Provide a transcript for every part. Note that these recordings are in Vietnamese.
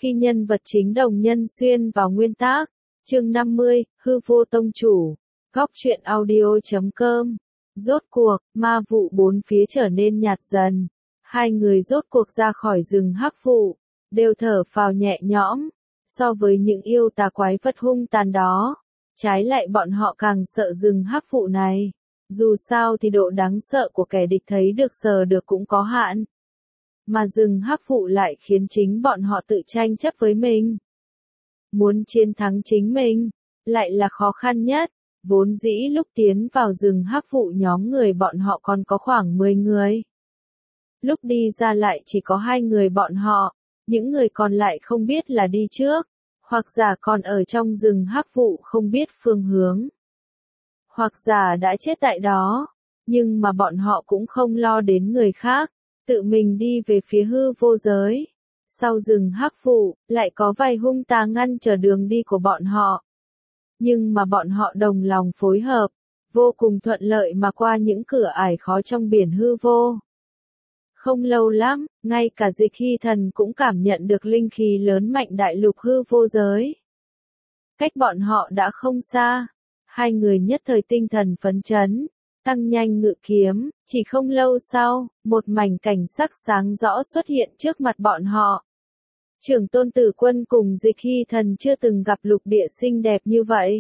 Khi nhân vật chính Đồng Nhân Xuyên vào nguyên tác, chương 50, hư vô tông chủ, góc truyện audio.com. Rốt cuộc, ma vụ bốn phía trở nên nhạt dần. Hai người rốt cuộc ra khỏi rừng hắc vụ, đều thở phào nhẹ nhõm. So với những yêu tà quái vật hung tàn đó, trái lại bọn họ càng sợ rừng hắc vụ này. Dù sao thì độ đáng sợ của kẻ địch thấy được sờ được cũng có hạn. Mà rừng hắc vụ lại khiến chính bọn họ tự tranh chấp với mình. Muốn chiến thắng chính mình, lại là khó khăn nhất. Vốn dĩ lúc tiến vào rừng hắc vụ nhóm người bọn họ còn có khoảng 10 người. Lúc đi ra lại chỉ có 2 người bọn họ, những người còn lại không biết là đi trước, hoặc giả còn ở trong rừng hắc vụ không biết phương hướng. Hoặc giả đã chết tại đó, nhưng mà bọn họ cũng không lo đến người khác, tự mình đi về phía hư vô giới. Sau rừng hắc vụ, lại có vài hung tà ngăn trở đường đi của bọn họ. Nhưng mà bọn họ đồng lòng phối hợp, vô cùng thuận lợi mà qua những cửa ải khó trong biển hư vô. Không lâu lắm, ngay cả Dịch Hy Thần cũng cảm nhận được linh khí lớn mạnh đại lục hư vô giới. Cách bọn họ đã không xa, hai người nhất thời tinh thần phấn chấn, tăng nhanh ngự kiếm, chỉ không lâu sau, một mảnh cảnh sắc sáng rõ xuất hiện trước mặt bọn họ. Trưởng Tôn Tử Quân cùng Dịch Hy Thần chưa từng gặp lục địa xinh đẹp như vậy.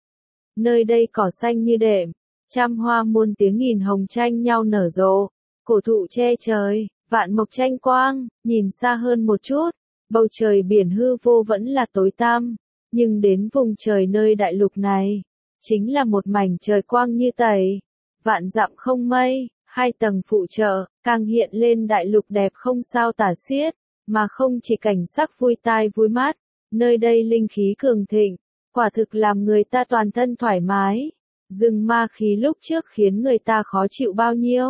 Nơi đây cỏ xanh như đệm, trăm hoa muôn tiếng nghìn hồng tranh nhau nở rộ, cổ thụ che trời, vạn mộc tranh quang, nhìn xa hơn một chút, bầu trời biển hư vô vẫn là tối tăm, nhưng đến vùng trời nơi đại lục này, chính là một mảnh trời quang như tẩy, vạn dặm không mây, 2 tầng phụ trợ, càng hiện lên đại lục đẹp không sao tả xiết. Mà không chỉ cảnh sắc vui tai vui mắt, nơi đây linh khí cường thịnh, quả thực làm người ta toàn thân thoải mái. Rừng ma khí lúc trước khiến người ta khó chịu bao nhiêu,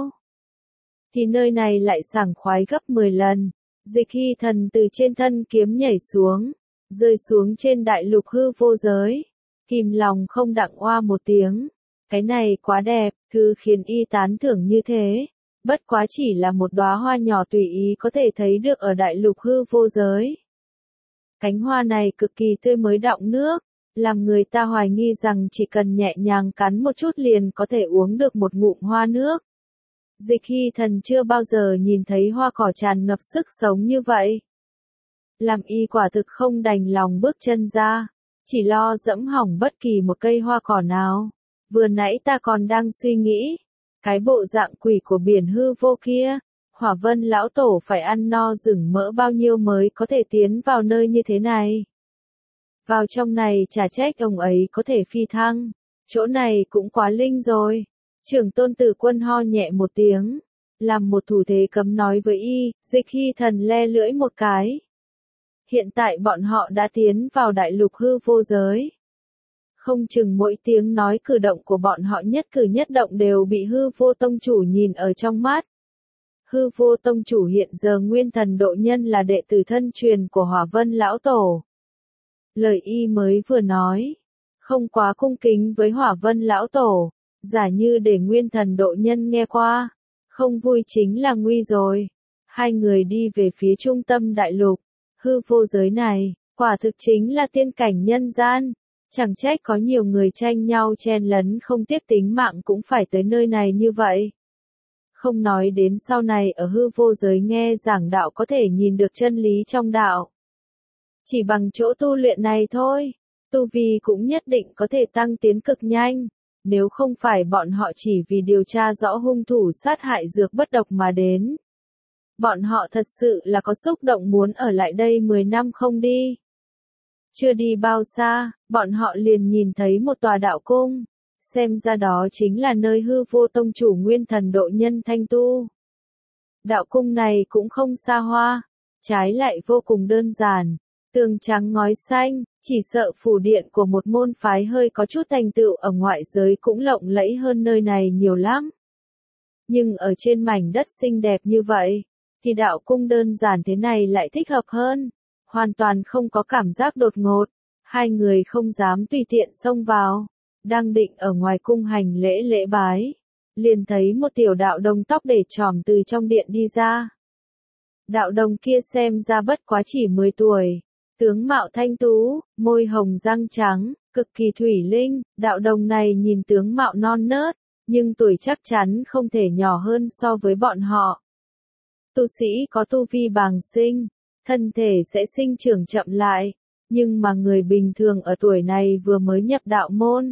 thì nơi này lại sảng khoái gấp 10 lần. Dịch Hy Thần từ trên thân kiếm nhảy xuống, rơi xuống trên đại lục hư vô giới, kìm lòng không đặng oa một tiếng. Cái này quá đẹp, thứ khiến y tán thưởng như thế. Bất quá chỉ là một đóa hoa nhỏ tùy ý có thể thấy được ở đại lục hư vô giới. Cánh hoa này cực kỳ tươi mới đọng nước, làm người ta hoài nghi rằng chỉ cần nhẹ nhàng cắn một chút liền có thể uống được một ngụm hoa nước. Dịch Hy Thần chưa bao giờ nhìn thấy hoa cỏ tràn ngập sức sống như vậy. Làm y quả thực không đành lòng bước chân ra, chỉ lo dẫm hỏng bất kỳ một cây hoa cỏ nào. Vừa nãy ta còn đang suy nghĩ, cái bộ dạng quỷ của biển hư vô kia, Hỏa Vân lão tổ phải ăn no rừng mỡ bao nhiêu mới có thể tiến vào nơi như thế này. Vào trong này chả trách ông ấy có thể phi thăng, chỗ này cũng quá linh rồi. Trưởng Tôn Tử Quân ho nhẹ một tiếng, làm một thủ thế cấm nói với y. Dịch Hy Thần le lưỡi một cái. Hiện tại bọn họ đã tiến vào đại lục hư vô giới. Không chừng mỗi tiếng nói cử động của bọn họ nhất cử nhất động đều bị hư vô tông chủ nhìn ở trong mắt. Hư vô tông chủ hiện giờ nguyên thần độ nhân là đệ tử thân truyền của Hỏa Vân lão tổ. Lời y mới vừa nói, không quá cung kính với Hỏa Vân lão tổ, giả như để nguyên thần độ nhân nghe qua, không vui chính là nguy rồi. Hai người đi về phía trung tâm đại lục, hư vô giới này, quả thực chính là tiên cảnh nhân gian. Chẳng trách có nhiều người tranh nhau chen lấn không tiếc tính mạng cũng phải tới nơi này như vậy. Không nói đến sau này ở hư vô giới nghe giảng đạo có thể nhìn được chân lý trong đạo. Chỉ bằng chỗ tu luyện này thôi, tu vi cũng nhất định có thể tăng tiến cực nhanh. Nếu không phải bọn họ chỉ vì điều tra rõ hung thủ sát hại dược bất độc mà đến. Bọn họ thật sự là có xúc động muốn ở lại đây 10 năm không đi. Chưa đi bao xa, bọn họ liền nhìn thấy một tòa đạo cung, xem ra đó chính là nơi hư vô tông chủ nguyên thần độ nhân thanh tu. Đạo cung này cũng không xa hoa, trái lại vô cùng đơn giản, tường trắng ngói xanh, chỉ sợ phủ điện của một môn phái hơi có chút thành tựu ở ngoại giới cũng lộng lẫy hơn nơi này nhiều lắm. Nhưng ở trên mảnh đất xinh đẹp như vậy, thì đạo cung đơn giản thế này lại thích hợp hơn. Hoàn toàn không có cảm giác đột ngột, hai người không dám tùy tiện xông vào, đang định ở ngoài cung hành lễ bái, liền thấy một tiểu đạo đồng tóc để tròm từ trong điện đi ra. Đạo đồng kia xem ra bất quá chỉ 10 tuổi, Tướng mạo thanh tú, môi hồng răng trắng, cực kỳ thủy linh, đạo đồng này nhìn tướng mạo non nớt, nhưng tuổi chắc chắn không thể nhỏ hơn so với bọn họ. Tu sĩ có tu vi bàng sinh, thân thể sẽ sinh trưởng chậm lại, nhưng mà người bình thường ở tuổi này vừa mới nhập đạo môn.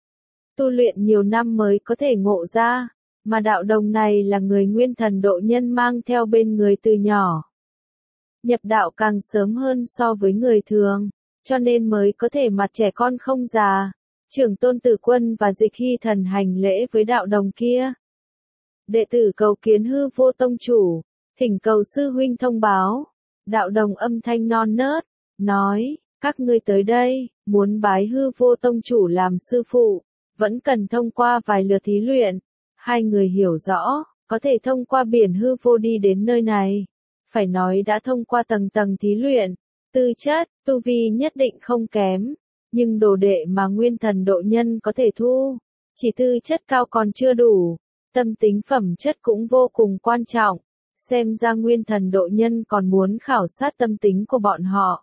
Tu luyện nhiều năm mới có thể ngộ ra, mà đạo đồng này là người nguyên thần độ nhân mang theo bên người từ nhỏ. Nhập đạo càng sớm hơn so với người thường, cho nên mới có thể mặt trẻ con không già. Trưởng Tôn Tử Quân và Dịch Hy Thần hành lễ với đạo đồng kia. Đệ tử cầu kiến Hư Vô Tông chủ, thỉnh cầu sư huynh thông báo. Đạo đồng âm thanh non nớt, nói, các ngươi tới đây, muốn bái Hư Vô Tông chủ làm sư phụ, vẫn cần thông qua vài lượt thí luyện. Hai người hiểu rõ, có thể thông qua biển hư vô đi đến nơi này. Phải nói đã thông qua tầng tầng thí luyện, tư chất, tu vi nhất định không kém. Nhưng đồ đệ mà nguyên thần độ nhân có thể thu, chỉ tư chất cao còn chưa đủ, tâm tính phẩm chất cũng vô cùng quan trọng. Xem ra nguyên thần độ nhân còn muốn khảo sát tâm tính của bọn họ.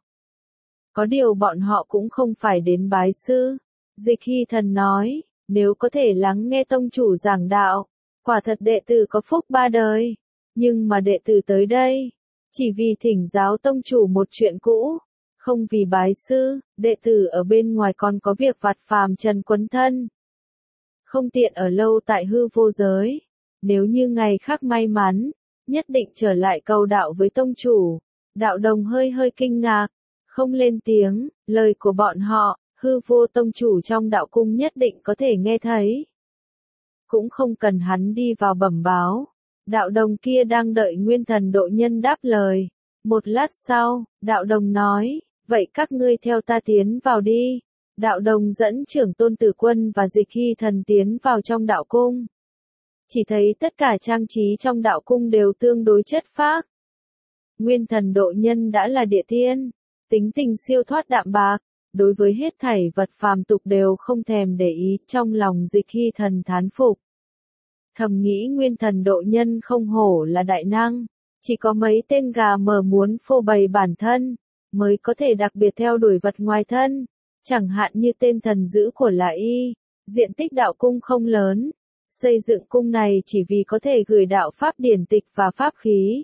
Có điều bọn họ cũng không phải đến bái sư. Dịch Hy Thần nói, nếu có thể lắng nghe tông chủ giảng đạo, quả thật đệ tử có phúc ba đời. Nhưng mà đệ tử tới đây, chỉ vì thỉnh giáo tông chủ một chuyện cũ, không vì bái sư. Đệ tử ở bên ngoài còn có việc vặt phàm trần quấn thân, không tiện ở lâu tại hư vô giới. Nếu như ngày khác may mắn, nhất định trở lại cầu đạo với tông chủ. Đạo đồng hơi hơi kinh ngạc, không lên tiếng. Lời của bọn họ, hư vô tông chủ trong đạo cung nhất định có thể nghe thấy. Cũng không cần hắn đi vào bẩm báo. Đạo đồng kia đang đợi nguyên thần độ nhân đáp lời. Một lát sau, đạo đồng nói, vậy các ngươi theo ta tiến vào đi. Đạo đồng dẫn trưởng Tôn Tử Quân và Dịch Hy Thần tiến vào trong đạo cung. Chỉ thấy tất cả trang trí trong đạo cung đều tương đối chất phác. Nguyên thần độ nhân đã là địa tiên, tính tình siêu thoát đạm bạc, đối với hết thảy vật phàm tục đều không thèm để ý. Trong lòng Dịch Hy Thần thán phục, thầm nghĩ nguyên thần độ nhân không hổ là đại năng, chỉ có mấy tên gà mờ muốn phô bày bản thân, mới có thể đặc biệt theo đuổi vật ngoài thân. Chẳng hạn như tên thần dữ của Lã Y, diện tích đạo cung không lớn, xây dựng cung này chỉ vì có thể gửi đạo pháp điển tịch và pháp khí.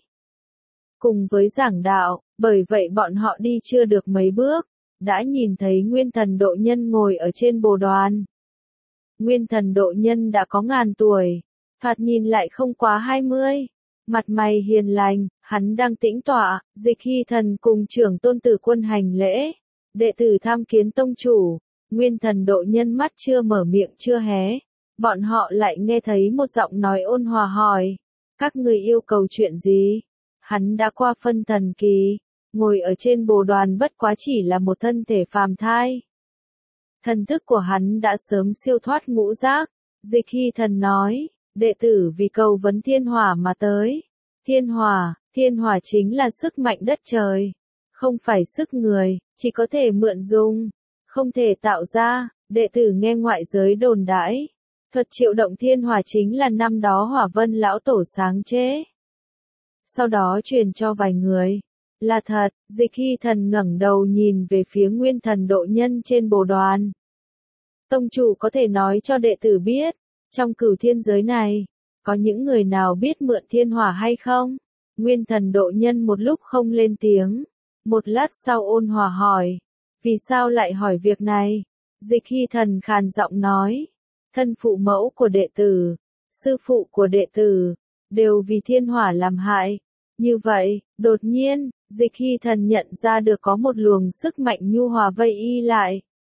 Cùng với giảng đạo, bởi vậy bọn họ đi chưa được mấy bước, đã nhìn thấy nguyên thần độ nhân ngồi ở trên bồ đoàn. Nguyên thần độ nhân đã có ngàn tuổi, thoạt nhìn lại không quá 20, mặt mày hiền lành, hắn đang tĩnh tọa. Dịch Hy Thần cùng trưởng Tôn Tử Quân hành lễ. Đệ tử tham kiến tông chủ. Nguyên thần độ nhân mắt chưa mở miệng chưa hé, bọn họ lại nghe thấy một giọng nói ôn hòa hỏi, các người yêu cầu chuyện gì? Hắn đã qua phân thần kỳ, ngồi ở trên bồ đoàn bất quá chỉ là một thân thể phàm thai. Thần thức của hắn đã sớm siêu thoát ngũ giác. Dịch Hy Thần nói, đệ tử vì cầu vấn thiên hỏa mà tới. Thiên hỏa chính là sức mạnh đất trời, không phải sức người, chỉ có thể mượn dùng, không thể tạo ra. Đệ tử nghe ngoại giới đồn đãi, thuật triệu động thiên hỏa chính là năm đó Hỏa Vân lão tổ sáng chế, sau đó truyền cho vài người. Là thật. Dịch Hy Thần ngẩng đầu nhìn về phía nguyên thần độ nhân trên bồ đoàn. Tông chủ có thể nói cho đệ tử biết, trong cửu thiên giới này, có những người nào biết mượn thiên hỏa hay không? Nguyên thần độ nhân một lúc không lên tiếng, một lát sau ôn hòa hỏi, vì sao lại hỏi việc này? Dịch Hy Thần khàn giọng nói, thân phụ mẫu của đệ tử, sư phụ của đệ tử, đều vì thiên hỏa làm hại. Như vậy, đột nhiên, Dịch Hy Thần nhận ra được có một luồng sức mạnh nhu hòa vây y lại.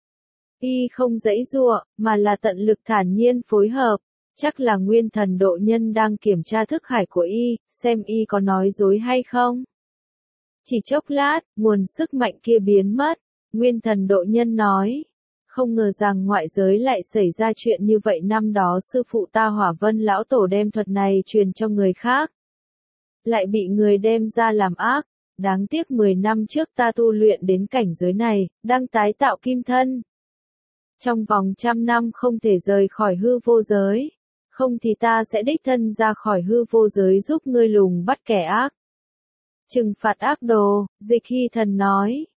Y không giãy giụa, mà là tận lực thản nhiên phối hợp. Chắc là nguyên thần độ nhân đang kiểm tra thức hải của y, xem y có nói dối hay không. Chỉ chốc lát, nguồn sức mạnh kia biến mất. Nguyên thần độ nhân nói, không ngờ rằng ngoại giới lại xảy ra chuyện như vậy. Năm đó sư phụ ta Hỏa Vân lão tổ đem thuật này truyền cho người khác, lại bị người đem ra làm ác. Đáng tiếc 10 năm trước ta tu luyện đến cảnh giới này, đang tái tạo kim thân. Trong vòng 100 năm không thể rời khỏi hư vô giới, không thì ta sẽ đích thân ra khỏi hư vô giới giúp ngươi lùng bắt kẻ ác, trừng phạt ác đồ. Dịch Hy Thần nói,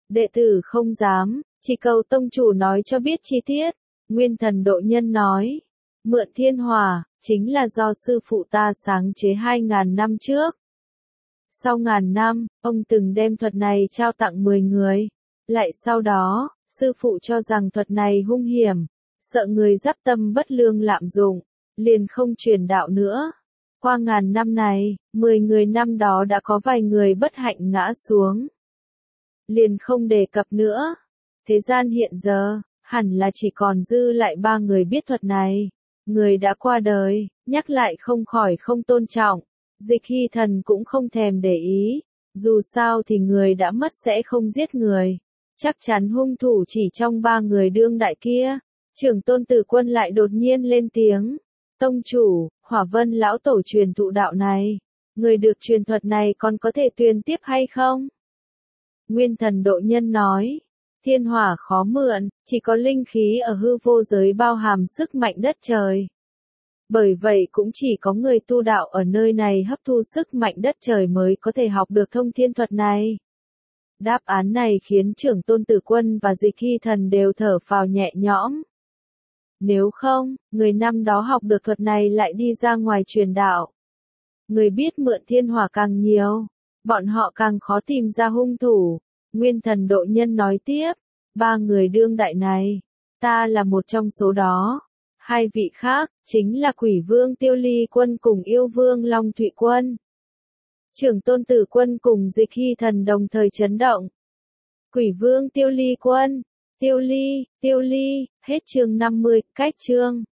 Đệ tử không dám, chỉ cầu tông chủ nói cho biết chi tiết. Nguyên Thần Độ Nhân nói, mượn thiên hỏa, chính là do sư phụ ta sáng chế 2.000 năm trước. Sau ngàn năm, ông từng đem thuật này trao tặng 10 người. Lại sau đó, sư phụ cho rằng thuật này hung hiểm, sợ người giáp tâm bất lương lạm dụng, liền không truyền đạo nữa. Qua ngàn năm này, 10 người năm đó đã có vài người bất hạnh ngã xuống. Liền không đề cập nữa. Thế gian hiện giờ, hẳn là chỉ còn dư lại 3 người biết thuật này. Người đã qua đời, nhắc lại không khỏi không tôn trọng. Dịch Hy Thần cũng không thèm để ý. Dù sao thì người đã mất sẽ không giết người. Chắc chắn hung thủ chỉ trong 3 người đương đại kia. Trưởng Tôn Tử Quân lại đột nhiên lên tiếng. Tông chủ, Hỏa Vân lão tổ truyền thụ đạo này. Người được truyền thuật này còn có thể truyền tiếp hay không? Nguyên Thần Độ Nhân nói. Thiên hỏa khó mượn, chỉ có linh khí ở hư vô giới bao hàm sức mạnh đất trời. Bởi vậy cũng chỉ có người tu đạo ở nơi này hấp thu sức mạnh đất trời mới có thể học được thông thiên thuật này. Đáp án này khiến Trưởng Tôn Tử Quân và Dịch Hy Thần đều thở phào nhẹ nhõm. Nếu không, người năm đó học được thuật này lại đi ra ngoài truyền đạo. Người biết mượn thiên hỏa càng nhiều, bọn họ càng khó tìm ra hung thủ. Nguyên Thần Độ Nhân nói tiếp, 3 người đương đại này, ta là một trong số đó. 2 vị khác, chính là Quỷ Vương Tiêu Ly Quân cùng Yêu Vương Long Thụy Quân. Trưởng Tôn Tử Quân cùng Dịch Hy Thần đồng thời chấn động. Quỷ Vương Tiêu Ly Quân, Tiêu Ly, hết chương 50, cách chương.